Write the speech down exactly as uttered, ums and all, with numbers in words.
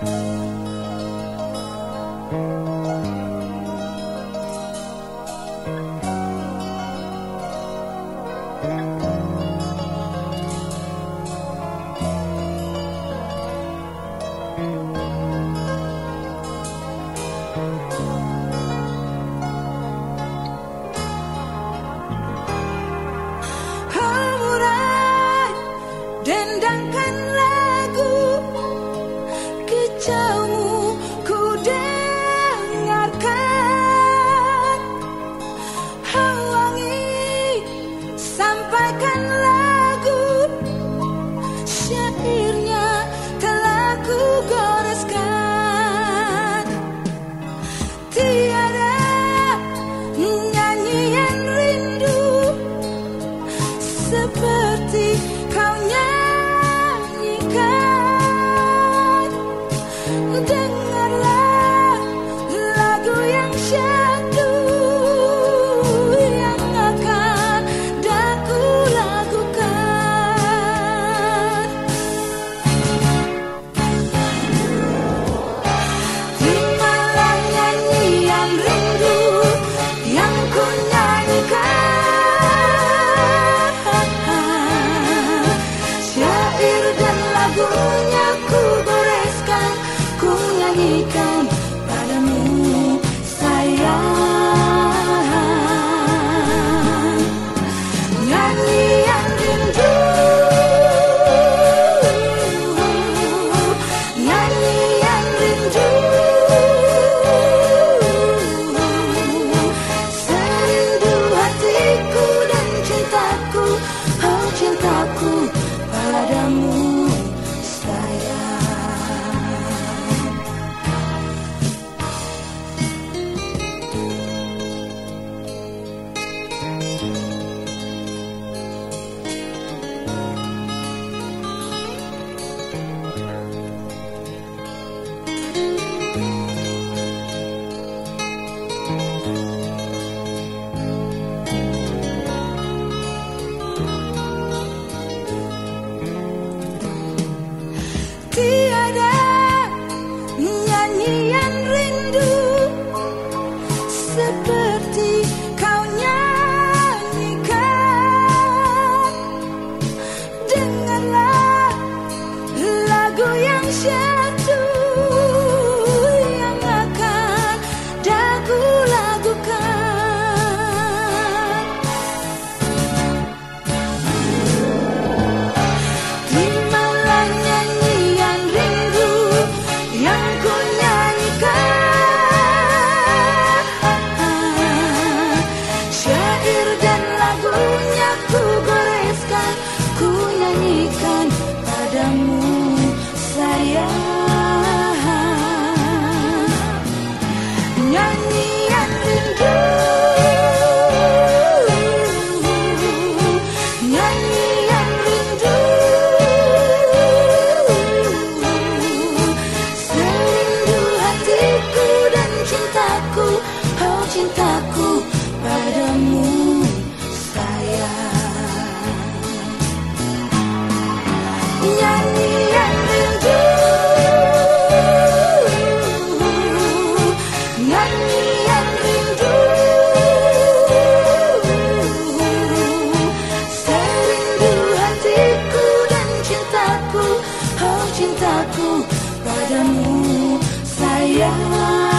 Dendangkan lagu kicaumu ku dengarkan. Hawangi sampaikan lagu, syairnya telah ku goreskan. Tiada nyanyian rindu seperti kau nyanyikan. Dengarlah lagu yang syahdu yang akan daku lakukan. Di malam nyanyian rindu yang ku nyanyikan, syair dan lagunya ku goreskan, ku nyanyikan padamu sayang. Nyanyian rindu, nyanyian rindu, serindu hatiku dan cintaku, oh cintaku padamu sayang. Tiada nyanyian rindu seperti kau nyanyikan. Dengarlah lagu yang syahdu yang akan daku lakukan. Di malam nyanyian rindu yang ku nyanyikan, syair dan lagunya ku goreskan, ku nyanyikan padamu sayang. Nyanyian rindu, nyanyian rindu, serindu hatiku dan cintaku, oh cintaku padamu sayang. Nyanyian rindu, nyanyian rindu, serindu hatiku dan cintaku, oh cintaku padamu sayang.